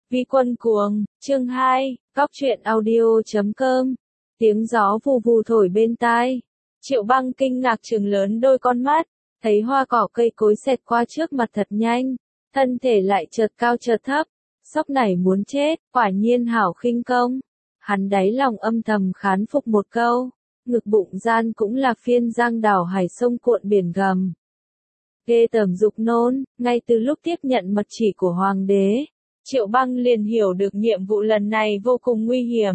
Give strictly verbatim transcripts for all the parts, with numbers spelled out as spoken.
Vi Quân Cuồng, chương hai, Cóc truyện audio chấm com. Tiếng gió vù vù thổi bên tai. Triệu Băng kinh ngạc trừng lớn đôi con mắt, thấy hoa cỏ cây cối xẹt qua trước mặt thật nhanh, thân thể lại chợt cao chợt thấp, sốc nảy muốn chết, quả nhiên hảo khinh công. Hắn đáy lòng âm thầm khán phục một câu, ngực bụng gian cũng là phiên giang đảo hải sông cuộn biển gầm. Ghê tởm dục nôn, ngay từ lúc tiếp nhận mật chỉ của hoàng đế, Triệu Băng liền hiểu được nhiệm vụ lần này vô cùng nguy hiểm.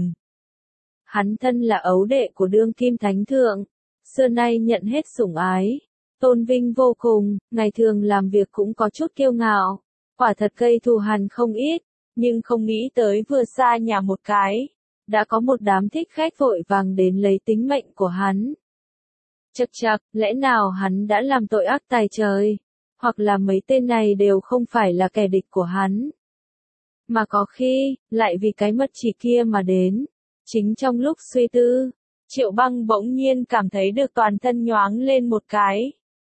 Hắn thân là ấu đệ của đương kim thánh thượng, xưa nay nhận hết sủng ái, tôn vinh vô cùng, ngày thường làm việc cũng có chút kiêu ngạo, quả thật gây thù hằn không ít, nhưng không nghĩ tới vừa xa nhà một cái, đã có một đám thích khách vội vàng đến lấy tính mệnh của hắn. Chậc chậc, lẽ nào hắn đã làm tội ác tày trời, hoặc là mấy tên này đều không phải là kẻ địch của hắn. Mà có khi, lại vì cái mật chỉ kia mà đến. Chính trong lúc suy tư, Triệu Băng bỗng nhiên cảm thấy được toàn thân nhoáng lên một cái.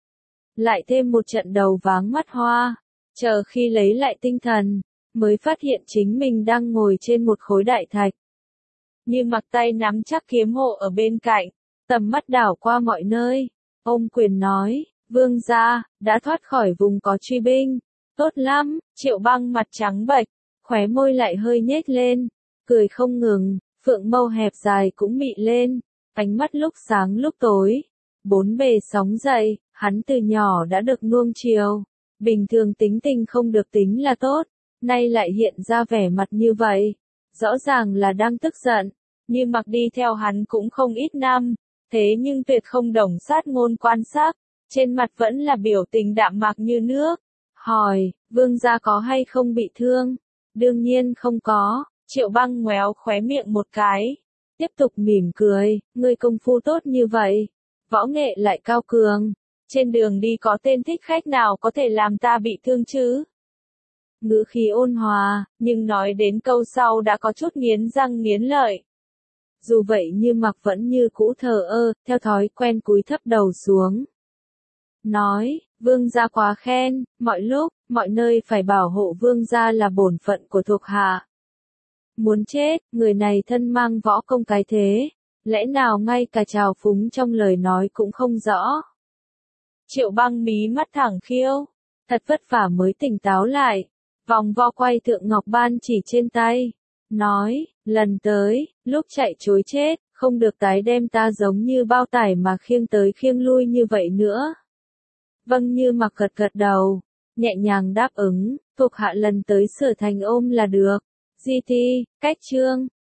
Lại thêm một trận đầu váng mắt hoa, chờ khi lấy lại tinh thần, mới phát hiện chính mình đang ngồi trên một khối đại thạch. Như mặc tay nắm chắc kiếm hộ ở bên cạnh, tầm mắt đảo qua mọi nơi, ôm quyền nói, vương gia, đã thoát khỏi vùng có truy binh, tốt lắm. Triệu Băng mặt trắng bệch, khóe môi lại hơi nhếch lên, cười không ngừng, phượng mâu hẹp dài cũng mị lên, ánh mắt lúc sáng lúc tối, bốn bề sóng dậy, hắn từ nhỏ đã được nuông chiều, bình thường tính tình không được tính là tốt, nay lại hiện ra vẻ mặt như vậy, rõ ràng là đang tức giận, như mặc đi theo hắn cũng không ít năm, thế nhưng tuyệt không đồng sát ngôn quan sắc, trên mặt vẫn là biểu tình đạm mạc như nước, hỏi, vương gia có hay không bị thương? Đương nhiên không có. Triệu Băng ngoéo khóe miệng một cái, tiếp tục mỉm cười, ngươi công phu tốt như vậy, võ nghệ lại cao cường, trên đường đi có tên thích khách nào có thể làm ta bị thương chứ? Ngữ khí ôn hòa, nhưng nói đến câu sau đã có chút nghiến răng nghiến lợi. Dù vậy như mặc vẫn như cũ thờ ơ, theo thói quen cúi thấp đầu xuống. Nói, vương gia quá khen, mọi lúc, mọi nơi phải bảo hộ vương gia là bổn phận của thuộc hạ. Muốn chết, người này thân mang võ công cái thế, lẽ nào ngay cả trào phúng trong lời nói cũng không rõ. Triệu Băng mí mắt thẳng khiêu, thật vất vả mới tỉnh táo lại, vòng vo quay thượng ngọc ban chỉ trên tay, nói, lần tới, lúc chạy trối chết, không được tái đem ta giống như bao tải mà khiêng tới khiêng lui như vậy nữa. Vâng, như mặc gật gật đầu, nhẹ nhàng đáp ứng, thuộc hạ lần tới Sở Thành ôm là được. Di ti, cách chương.